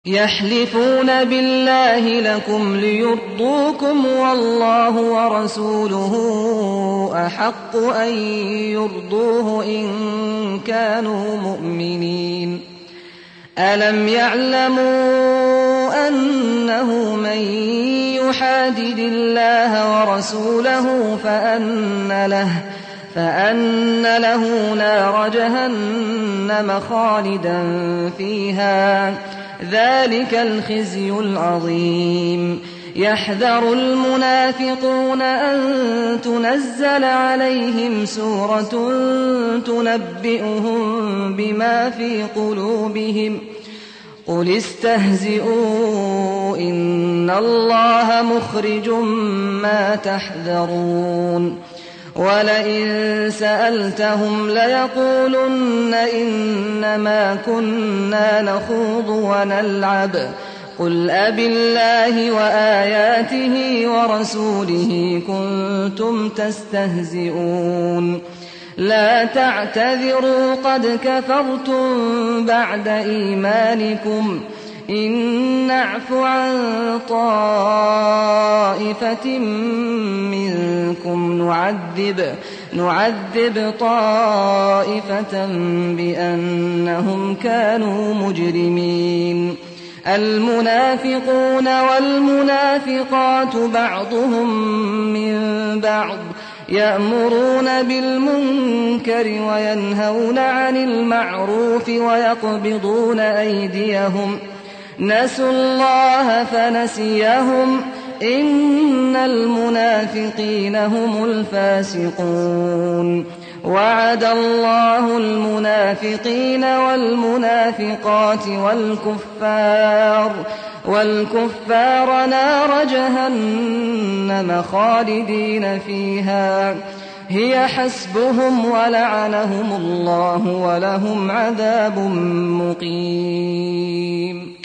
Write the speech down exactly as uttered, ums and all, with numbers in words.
يحلفون بالله لكم ليرضوكم والله ورسوله أحق أن يرضوه إن كانوا مؤمنين. ألم يعلموا أنه من يحادد الله ورسوله فأن له فأن له نار جهنم خالدا فيها ذلك الخزي العظيم. يحذر المنافقون أن تنزل عليهم سورة تنبئهم بما في قلوبهم قل استهزئوا إن الله مخرج ما تحذرون. ولئن سألتهم ليقولن إنما كنا نخوض ونلعب قل أبالله وآياته ورسوله كنتم تستهزئون. لا تعتذروا قد كفرتم بعد إيمانكم إن نعف عن طائفة منكم نعذب, نعذب طائفة بأنهم كانوا مجرمين. المنافقون والمنافقات بعضهم من بعض يأمرون بالمنكر وينهون عن المعروف ويقبضون أيديهم نسوا الله فنسيهم إن المنافقين هم الفاسقون. وعد الله المنافقين والمنافقات والكفار والكفار نار جهنم خالدين فيها هي حسبهم ولعنهم الله ولهم عذاب مقيم.